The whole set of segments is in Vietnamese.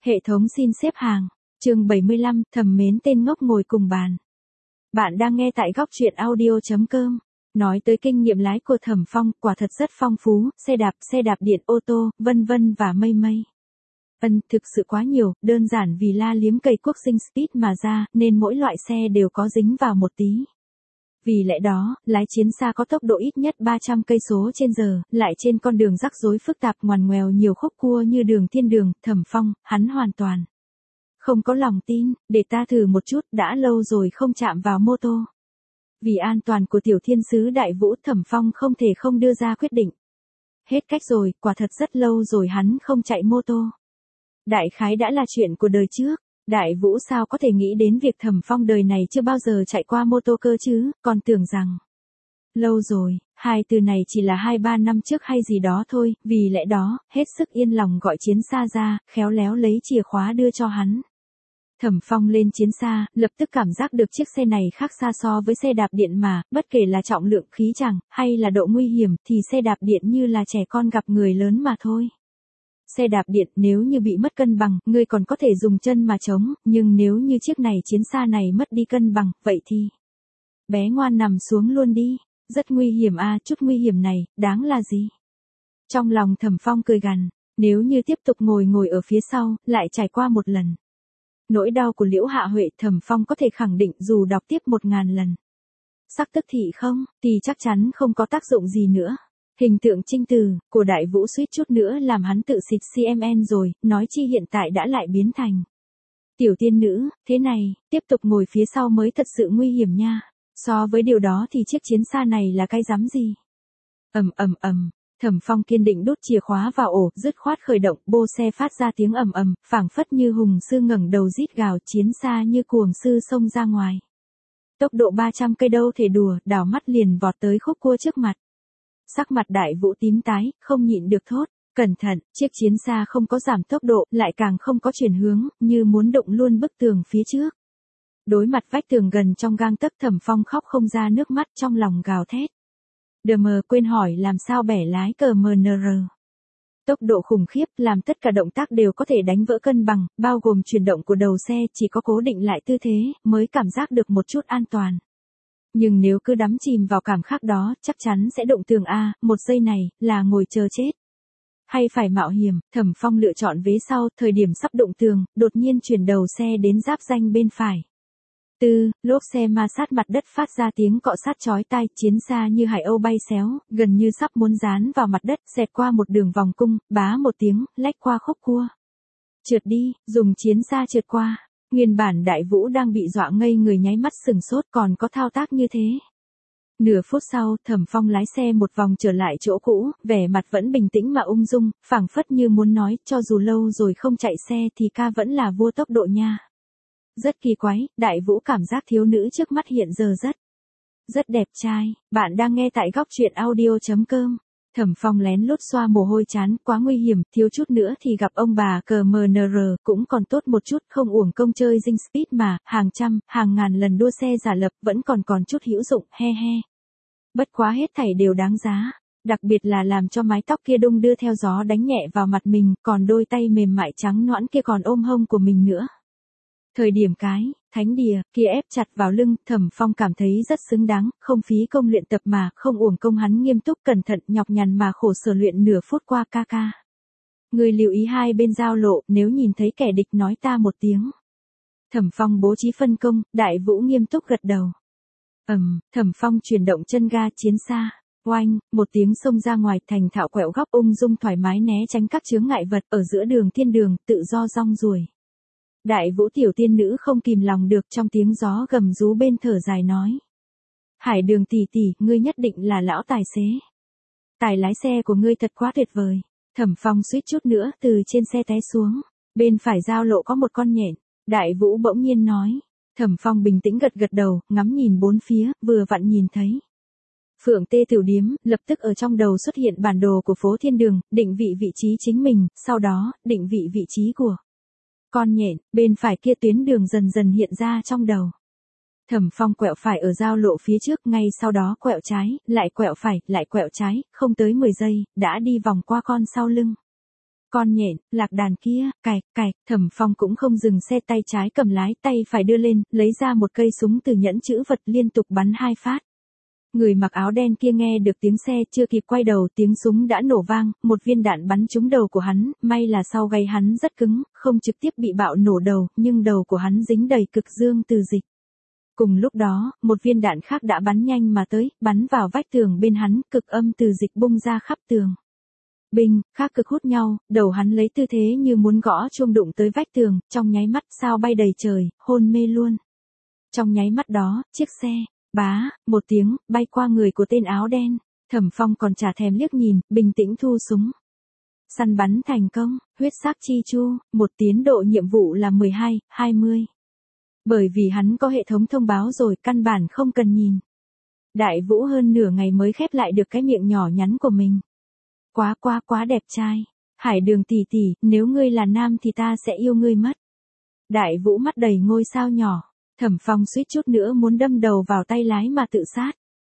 Hệ thống xin xếp hàng. Chương 75, thầm mến tên ngốc ngồi cùng bàn. Bạn đang nghe tại góc truyện audio.com. Nói tới kinh nghiệm lái của Thẩm Phong, quả thật rất phong phú, xe đạp điện, ô tô, vân vân và mây mây. Thực sự quá nhiều, đơn giản vì la liếm cây quốc sinh Speed mà ra, nên mỗi loại xe đều có dính vào một tí. Vì lẽ đó, lái chiến xa có tốc độ ít nhất 300 cây số trên giờ, lại trên con đường rắc rối phức tạp ngoằn ngoèo nhiều khúc cua như đường thiên đường, Thẩm Phong, hắn hoàn toàn không có lòng tin, để ta thử một chút, đã lâu rồi không chạm vào mô tô. Vì an toàn của tiểu thiên sứ Đại Vũ, Thẩm Phong không thể không đưa ra quyết định. Hết cách rồi, quả thật rất lâu rồi hắn không chạy mô tô. Đại khái đã là chuyện của đời trước. Đại Vũ sao có thể nghĩ đến việc Thẩm Phong đời này chưa bao giờ chạy qua mô tô cơ chứ, còn tưởng rằng lâu rồi, hai từ này chỉ là 2-3 năm trước hay gì đó thôi, vì lẽ đó, hết sức yên lòng gọi chiến xa ra, khéo léo lấy chìa khóa đưa cho hắn. Thẩm Phong lên chiến xa, lập tức cảm giác được chiếc xe này khác xa so với xe đạp điện mà, bất kể là trọng lượng, khí chàng, hay là độ nguy hiểm, thì xe đạp điện như là trẻ con gặp người lớn mà thôi. Xe đạp điện nếu như bị mất cân bằng, ngươi còn có thể dùng chân mà chống, nhưng nếu như chiếc này chiến xa này mất đi cân bằng, vậy thì bé ngoan nằm xuống luôn đi, rất nguy hiểm à, chút nguy hiểm này, đáng là gì? Trong lòng Thẩm Phong cười gằn, nếu như tiếp tục ngồi ở phía sau, lại trải qua một lần nỗi đau của Liễu Hạ Huệ, Thẩm Phong có thể khẳng định dù đọc tiếp 1000 lần sắc tức thị không, thì chắc chắn không có tác dụng gì nữa. Hình tượng trinh từ của Đại Vũ suýt chút nữa làm hắn tự xịt CMN rồi, nói chi hiện tại đã lại biến thành tiểu tiên nữ, thế này, tiếp tục ngồi phía sau mới thật sự nguy hiểm nha. So với điều đó thì chiếc chiến xa này là cái rắm gì? Thẩm Phong kiên định đút chìa khóa vào ổ, dứt khoát khởi động, bô xe phát ra tiếng ầm ầm, phảng phất như hùng sư ngẩng đầu rít gào, chiến xa như cuồng sư xông ra ngoài. Tốc độ 300 cây đâu thể đùa, đảo mắt liền vọt tới khúc cua trước mặt. Sắc mặt Đại Vũ tím tái, không nhịn được thốt, cẩn thận, chiếc chiến xa không có giảm tốc độ, lại càng không có chuyển hướng, như muốn đụng luôn bức tường phía trước. Đối mặt vách tường gần trong gang tấc, Thẩm Phong khóc không ra nước mắt, trong lòng gào thét. Quên hỏi làm sao bẻ lái cờ MNR. Tốc độ khủng khiếp, làm tất cả động tác đều có thể đánh vỡ cân bằng, bao gồm chuyển động của đầu xe, chỉ có cố định lại tư thế, mới cảm giác được một chút an toàn. Nhưng nếu cứ đắm chìm vào cảm giác đó, chắc chắn sẽ đụng tường a, một giây này, là ngồi chờ chết. Hay phải mạo hiểm, Thẩm Phong lựa chọn vế sau, thời điểm sắp đụng tường, đột nhiên chuyển đầu xe đến giáp ranh bên phải. Lốp xe ma sát mặt đất phát ra tiếng cọ sát chói tai, chiến xa như hải âu bay xéo, gần như sắp muốn dán vào mặt đất, xẹt qua một đường vòng cung, bá một tiếng, lách qua khúc cua. Trượt đi, dùng chiến xa trượt qua. Nguyên bản Đại Vũ đang bị dọa ngây người, nháy mắt sừng sốt, còn có thao tác như thế. Nửa phút sau, Thẩm Phong lái xe một vòng trở lại chỗ cũ, vẻ mặt vẫn bình tĩnh mà ung dung, phảng phất như muốn nói, cho dù lâu rồi không chạy xe thì ca vẫn là vua tốc độ nha. Rất kỳ quái, Đại Vũ cảm giác thiếu nữ trước mắt hiện giờ rất đẹp trai. Bạn đang nghe tại góc truyện audio.com. Thẩm Phong lén lút xoa mồ hôi chán, quá nguy hiểm, thiếu chút nữa thì gặp ông bà cờ MNR, cũng còn tốt một chút, không uổng công chơi dinh Speed mà, hàng trăm, hàng ngàn lần đua xe giả lập, vẫn còn chút hữu dụng, he. Bất quá hết thảy đều đáng giá, đặc biệt là làm cho mái tóc kia đung đưa theo gió đánh nhẹ vào mặt mình, còn đôi tay mềm mại trắng nõn kia còn ôm hông của mình nữa. Thời điểm thánh đìa kia ép chặt vào lưng, Thẩm Phong cảm thấy rất xứng đáng, không phí công luyện tập mà, không uổng công hắn nghiêm túc cẩn thận nhọc nhằn mà khổ sở luyện nửa phút qua ca. Người lưu ý hai bên giao lộ, nếu nhìn thấy kẻ địch nói ta một tiếng. Thẩm Phong bố trí phân công, Đại Vũ nghiêm túc gật đầu. Thẩm Phong chuyển động chân ga, chiến xa, oanh, một tiếng xông ra ngoài, thành thạo quẹo góc, ung dung thoải mái né tránh các chướng ngại vật ở giữa đường thiên đường, tự do rong ruổi. Đại Vũ tiểu tiên nữ không kìm lòng được, trong tiếng gió gầm rú bên thở dài nói. Hải Đường tỷ tỷ, ngươi nhất định là lão tài xế. Tài lái xe của ngươi thật quá tuyệt vời. Thẩm Phong suýt chút nữa từ trên xe té xuống. Bên phải giao lộ có một con nhện. Đại Vũ bỗng nhiên nói. Thẩm Phong bình tĩnh gật đầu, ngắm nhìn bốn phía, vừa vặn nhìn thấy Phượng Tê Tiểu Điếm, lập tức ở trong đầu xuất hiện bản đồ của phố Thiên Đường, định vị trí chính mình, sau đó, định vị trí của con nhện, bên phải kia tuyến đường dần dần hiện ra trong đầu. Thẩm Phong quẹo phải ở giao lộ phía trước, ngay sau đó quẹo trái, lại quẹo phải, lại quẹo trái, không tới 10 giây, đã đi vòng qua con sau lưng con nhện, lạc đàn kia, cạch, cạch, Thẩm Phong cũng không dừng xe, tay trái cầm lái, tay phải đưa lên, lấy ra một cây súng từ nhẫn chữ vật, liên tục bắn 2 phát. Người mặc áo đen kia nghe được tiếng xe, chưa kịp quay đầu, tiếng súng đã nổ vang, một viên đạn bắn trúng đầu của hắn, may là sau gáy hắn rất cứng, không trực tiếp bị bạo nổ đầu, nhưng đầu của hắn dính đầy cực dương từ dịch. Cùng lúc đó, một viên đạn khác đã bắn nhanh mà tới, bắn vào vách tường bên hắn, cực âm từ dịch bung ra khắp tường. Binh, khác cực hút nhau, đầu hắn lấy tư thế như muốn gõ chuông đụng tới vách tường, trong nháy mắt sao bay đầy trời, hôn mê luôn. Trong nháy mắt đó, chiếc xe, bá, một tiếng, bay qua người của tên áo đen, Thẩm Phong còn chả thèm liếc nhìn, bình tĩnh thu súng. Săn bắn thành công, huyết sắc chi chu, một tiến độ nhiệm vụ là 12, 20. Bởi vì hắn có hệ thống thông báo rồi, căn bản không cần nhìn. Đại Vũ hơn nửa ngày mới khép lại được cái miệng nhỏ nhắn của mình. Quá đẹp trai. Hải Đường tỷ tỷ, nếu ngươi là nam thì ta sẽ yêu ngươi mất. Đại Vũ mắt đầy ngôi sao nhỏ. Thẩm Phong suýt chút nữa muốn đâm đầu vào tay lái mà tự sát.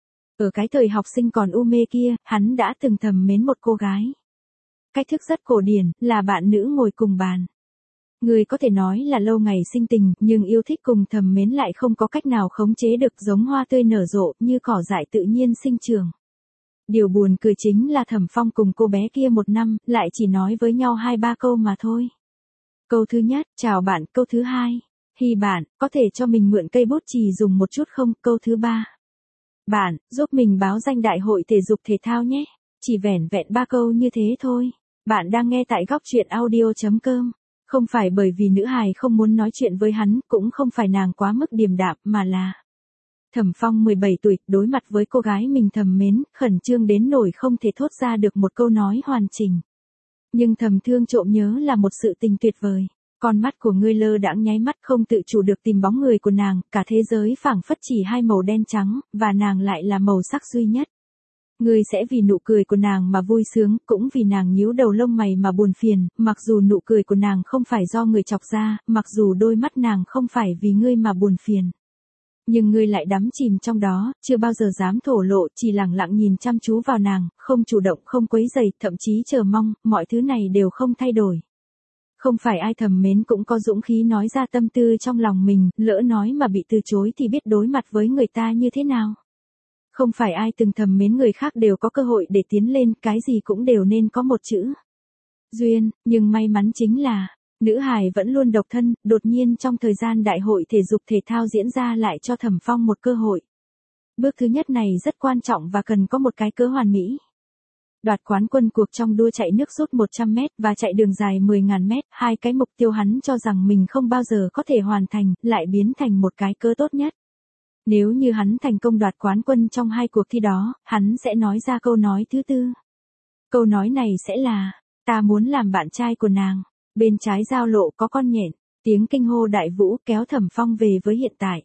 Ở cái thời học sinh còn u mê kia, hắn đã từng thầm mến một cô gái. Cách thức rất cổ điển, là bạn nữ ngồi cùng bàn. Người có thể nói là lâu ngày sinh tình, nhưng yêu thích cùng thầm mến lại không có cách nào khống chế được, giống hoa tươi nở rộ, như cỏ dại tự nhiên sinh trưởng. Điều buồn cười chính là Thẩm Phong cùng cô bé kia 1 năm, lại chỉ nói với nhau 2-3 câu mà thôi. Câu thứ nhất, chào bạn, câu thứ hai, hi bạn, có thể cho mình mượn cây bút chì dùng một chút không, câu thứ ba. Bạn, giúp mình báo danh đại hội thể dục thể thao nhé. Chỉ vẻn vẹn 3 câu như thế thôi. Bạn đang nghe tại góc truyện audio.com. Không phải bởi vì nữ hài không muốn nói chuyện với hắn, cũng không phải nàng quá mức điềm đạm, mà là Thẩm Phong 17 tuổi, đối mặt với cô gái mình thầm mến, khẩn trương đến nỗi không thể thốt ra được một câu nói hoàn chỉnh. Nhưng thầm thương trộm nhớ là một sự tình tuyệt vời. Con mắt của ngươi lơ đãng nháy mắt, không tự chủ được tìm bóng người của nàng, cả thế giới phảng phất chỉ 2 màu đen trắng, và nàng lại là màu sắc duy nhất. Ngươi sẽ vì nụ cười của nàng mà vui sướng, cũng vì nàng nhíu đầu lông mày mà buồn phiền, mặc dù nụ cười của nàng không phải do người chọc ra, mặc dù đôi mắt nàng không phải vì ngươi mà buồn phiền. Nhưng ngươi lại đắm chìm trong đó, chưa bao giờ dám thổ lộ, chỉ lặng lặng nhìn chăm chú vào nàng, không chủ động, không quấy rầy, thậm chí chờ mong, mọi thứ này đều không thay đổi. Không phải ai thầm mến cũng có dũng khí nói ra tâm tư trong lòng mình, lỡ nói mà bị từ chối thì biết đối mặt với người ta như thế nào. Không phải ai từng thầm mến người khác đều có cơ hội để tiến lên, cái gì cũng đều nên có một chữ duyên, nhưng may mắn chính là nữ hài vẫn luôn độc thân, đột nhiên trong thời gian đại hội thể dục thể thao diễn ra lại cho Thẩm Phong một cơ hội. Bước thứ nhất này rất quan trọng và cần có một cái cớ hoàn mỹ. Đoạt quán quân cuộc trong đua chạy nước rút 100m và chạy đường dài 10.000 mét, 2 cái mục tiêu hắn cho rằng mình không bao giờ có thể hoàn thành, lại biến thành một cái cớ tốt nhất. Nếu như hắn thành công đoạt quán quân trong 2 cuộc thi đó, hắn sẽ nói ra câu nói thứ tư. Câu nói này sẽ là, ta muốn làm bạn trai của nàng. Bên trái giao lộ có con nhện, tiếng kinh hô Đại Vũ kéo Thẩm Phong về với hiện tại.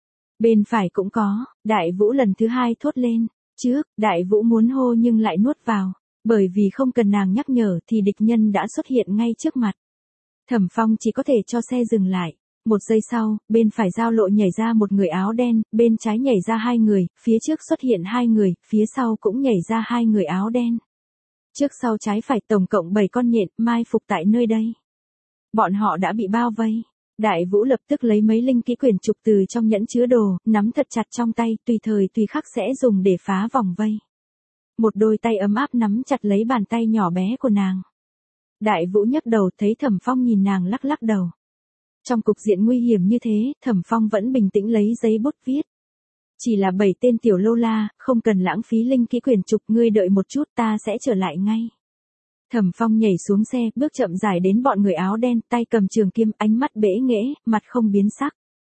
Bên phải cũng có, Đại Vũ lần thứ 2 thốt lên. Trước, Đại Vũ muốn hô nhưng lại nuốt vào, bởi vì không cần nàng nhắc nhở thì địch nhân đã xuất hiện ngay trước mặt. Thẩm Phong chỉ có thể cho xe dừng lại. 1 giây sau, bên phải giao lộ nhảy ra một người áo đen, bên trái nhảy ra 2 người, phía trước xuất hiện 2 người, phía sau cũng nhảy ra 2 người áo đen. Trước sau trái phải tổng cộng 7 con nhện mai phục tại nơi đây. Bọn họ đã bị bao vây. Đại Vũ lập tức lấy mấy linh kỹ quyển trục từ trong nhẫn chứa đồ, nắm thật chặt trong tay, tùy thời tùy khắc sẽ dùng để phá vòng vây. Một đôi tay ấm áp nắm chặt lấy bàn tay nhỏ bé của nàng. Đại Vũ nhấc đầu thấy Thẩm Phong nhìn nàng lắc lắc đầu. Trong cục diện nguy hiểm như thế, Thẩm Phong vẫn bình tĩnh lấy giấy bút viết. Chỉ là 7 tên tiểu lô la, không cần lãng phí linh kỹ quyển trục, ngươi đợi một chút, ta sẽ trở lại ngay. Thẩm Phong nhảy xuống xe, bước chậm rãi đến bọn người áo đen, tay cầm trường kiếm, ánh mắt bẽ nghễ, mặt không biến sắc.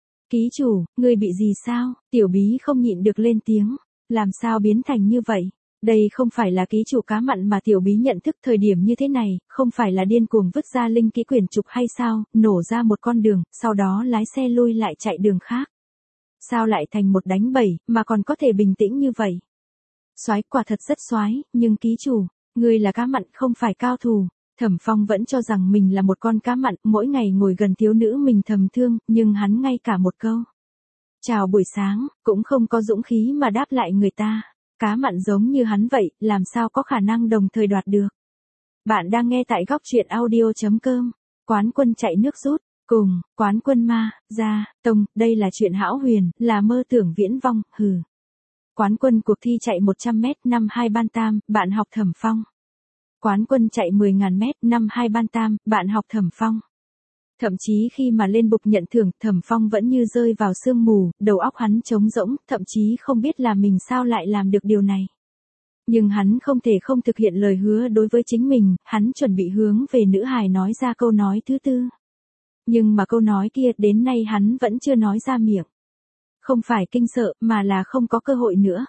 Ký chủ, ngươi bị gì sao? Tiểu Bí không nhịn được lên tiếng. Làm sao biến thành như vậy? Đây không phải là ký chủ cá mặn mà Tiểu Bí nhận thức thời điểm như thế này, không phải là điên cuồng vứt ra linh kỹ quyển trục hay sao, nổ ra một con đường, sau đó lái xe lui lại chạy đường khác. Sao lại thành một đánh bẩy, mà còn có thể bình tĩnh như vậy? Soái, quả thật rất soái, nhưng ký chủ, ngươi là cá mặn không phải cao thủ. Thẩm Phong vẫn cho rằng mình là một con cá mặn, mỗi ngày ngồi gần thiếu nữ mình thầm thương, nhưng hắn ngay cả một câu chào buổi sáng, cũng không có dũng khí mà đáp lại người ta. Cá mặn giống như hắn vậy, làm sao có khả năng đồng thời đoạt được. Bạn đang nghe tại góc truyện audio.com. Quán quân chạy nước rút, cùng, quán quân ma, ra, tông, đây là chuyện hão huyền, là mơ tưởng viễn vong, hừ. Quán quân cuộc thi chạy 100m năm 2 ban tam, bạn học Thẩm Phong. Quán quân chạy 10.000 mét năm 2 ban tam, bạn học Thẩm Phong. Thậm chí khi mà lên bục nhận thưởng, Thẩm Phong vẫn như rơi vào sương mù, đầu óc hắn trống rỗng, thậm chí không biết là mình sao lại làm được điều này. Nhưng hắn không thể không thực hiện lời hứa đối với chính mình, hắn chuẩn bị hướng về nữ hài nói ra câu nói thứ tư. Nhưng mà câu nói kia đến nay hắn vẫn chưa nói ra miệng. Không phải kinh sợ mà là không có cơ hội nữa.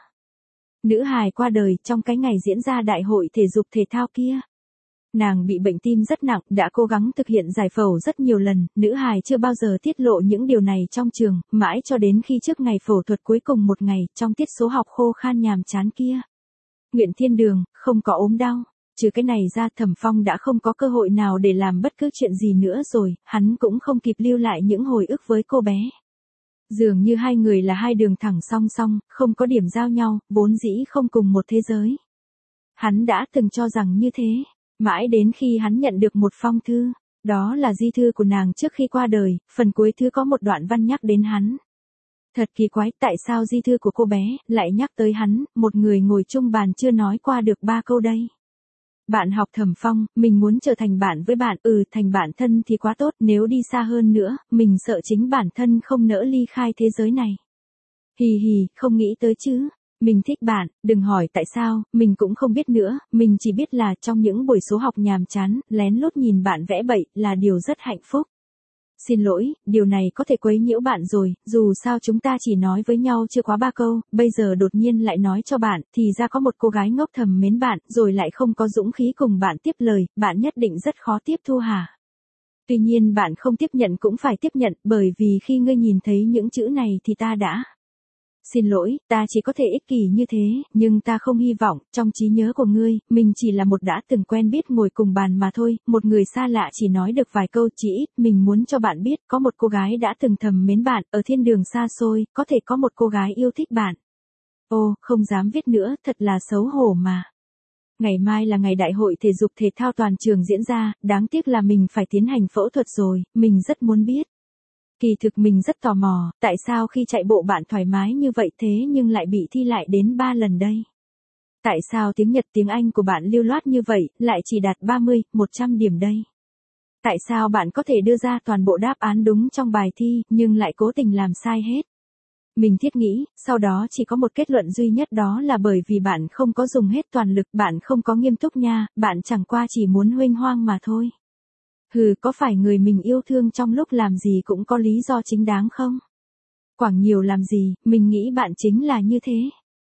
Nữ hài qua đời trong cái ngày diễn ra đại hội thể dục thể thao kia. Nàng bị bệnh tim rất nặng, đã cố gắng thực hiện giải phẫu rất nhiều lần, nữ hài chưa bao giờ tiết lộ những điều này trong trường, mãi cho đến khi trước ngày phẫu thuật cuối cùng một ngày, trong tiết số học khô khan nhàm chán kia. Nguyện thiên đường, không có ốm đau. Trừ cái này ra, Thẩm Phong đã không có cơ hội nào để làm bất cứ chuyện gì nữa rồi, hắn cũng không kịp lưu lại những hồi ức với cô bé. Dường như hai người là hai đường thẳng song song, không có điểm giao nhau, vốn dĩ không cùng một thế giới. Hắn đã từng cho rằng như thế, mãi đến khi hắn nhận được một phong thư, đó là di thư của nàng trước khi qua đời, phần cuối thư có một đoạn văn nhắc đến hắn. Thật kỳ quái, tại sao di thư của cô bé lại nhắc tới hắn, một người ngồi chung bàn chưa nói qua được 3 câu đây. Bạn học Thẩm Phong, mình muốn trở thành bạn với bạn, thành bạn thân thì quá tốt, nếu đi xa hơn nữa, mình sợ chính bản thân không nỡ ly khai thế giới này. Hì hì, không nghĩ tới chứ. Mình thích bạn, đừng hỏi tại sao, mình cũng không biết nữa, mình chỉ biết là trong những buổi số học nhàm chán, lén lút nhìn bạn vẽ bậy là điều rất hạnh phúc. Xin lỗi, điều này có thể quấy nhiễu bạn rồi, dù sao chúng ta chỉ nói với nhau chưa quá 3 câu, bây giờ đột nhiên lại nói cho bạn, thì ra có một cô gái ngốc thầm mến bạn, rồi lại không có dũng khí cùng bạn tiếp lời, bạn nhất định rất khó tiếp thu hả? Tuy nhiên bạn không tiếp nhận cũng phải tiếp nhận, bởi vì khi ngươi nhìn thấy những chữ này thì ta đã... Xin lỗi, ta chỉ có thể ích kỷ như thế, nhưng ta không hy vọng, trong trí nhớ của ngươi, mình chỉ là một đã từng quen biết ngồi cùng bàn mà thôi, một người xa lạ chỉ nói được vài câu, chỉ ít, mình muốn cho bạn biết, có một cô gái đã từng thầm mến bạn, ở thiên đường xa xôi, có thể có một cô gái yêu thích bạn. Ô, không dám viết nữa, thật là xấu hổ mà. Ngày mai là ngày đại hội thể dục thể thao toàn trường diễn ra, đáng tiếc là mình phải tiến hành phẫu thuật rồi, mình rất muốn biết. Kỳ thực mình rất tò mò, tại sao khi chạy bộ bạn thoải mái như vậy thế nhưng lại bị thi lại đến 3 lần đây? Tại sao tiếng Nhật tiếng Anh của bạn lưu loát như vậy, lại chỉ đạt 30, 100 điểm đây? Tại sao bạn có thể đưa ra toàn bộ đáp án đúng trong bài thi, nhưng lại cố tình làm sai hết? Mình thiết nghĩ, sau đó chỉ có một kết luận duy nhất, đó là bởi vì bạn không có dùng hết toàn lực, bạn không có nghiêm túc nha, bạn chẳng qua chỉ muốn huênh hoang mà thôi. Hừ, có phải người mình yêu thương trong lúc làm gì cũng có lý do chính đáng không? Quảng nhiều làm gì, mình nghĩ bạn chính là như thế.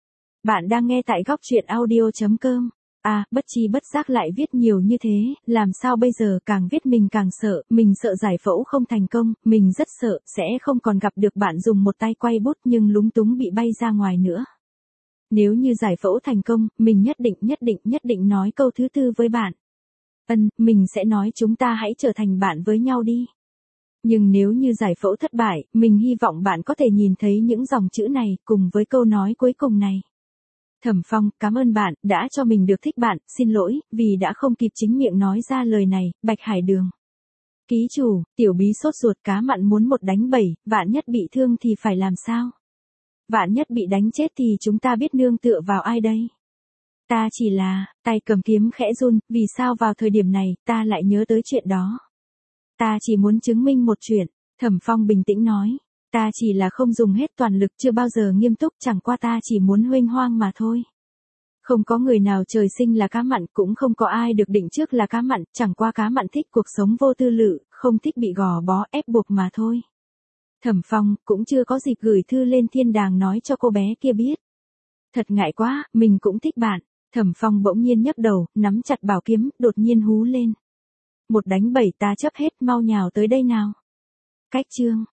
Bạn đang nghe tại góc truyện audio.com. À, bất chi bất giác lại viết nhiều như thế, làm sao bây giờ, càng viết mình càng sợ, mình sợ giải phẫu không thành công, mình rất sợ, sẽ không còn gặp được bạn dùng một tay quay bút nhưng lúng túng bị bay ra ngoài nữa. Nếu như giải phẫu thành công, mình nhất định nói câu thứ tư với bạn. Mình sẽ nói chúng ta hãy trở thành bạn với nhau đi. Nhưng nếu như giải phẫu thất bại, mình hy vọng bạn có thể nhìn thấy những dòng chữ này, cùng với câu nói cuối cùng này. Thẩm Phong, cảm ơn bạn, đã cho mình được thích bạn, xin lỗi, vì đã không kịp chính miệng nói ra lời này, Bạch Hải Đường. Ký chủ, tiểu bí sốt ruột cá mặn muốn 1 đánh 7, vạn nhất bị thương thì phải làm sao? Vạn nhất bị đánh chết thì chúng ta biết nương tựa vào ai đây? Ta chỉ là, tay cầm kiếm khẽ run, vì sao vào thời điểm này, ta lại nhớ tới chuyện đó. Ta chỉ muốn chứng minh một chuyện, Thẩm Phong bình tĩnh nói. Ta chỉ là không dùng hết toàn lực, chưa bao giờ nghiêm túc, chẳng qua ta chỉ muốn huênh hoang mà thôi. Không có người nào trời sinh là cá mặn, cũng không có ai được định trước là cá mặn, chẳng qua cá mặn thích cuộc sống vô tư lự, không thích bị gò bó ép buộc mà thôi. Thẩm Phong cũng chưa có dịp gửi thư lên thiên đàng nói cho cô bé kia biết. Thật ngại quá, mình cũng thích bạn. Thẩm Phong bỗng nhiên nhấc đầu, nắm chặt bảo kiếm, đột nhiên hú lên. 1 đánh 7 ta chấp hết, mau nhào tới đây nào. Cách chương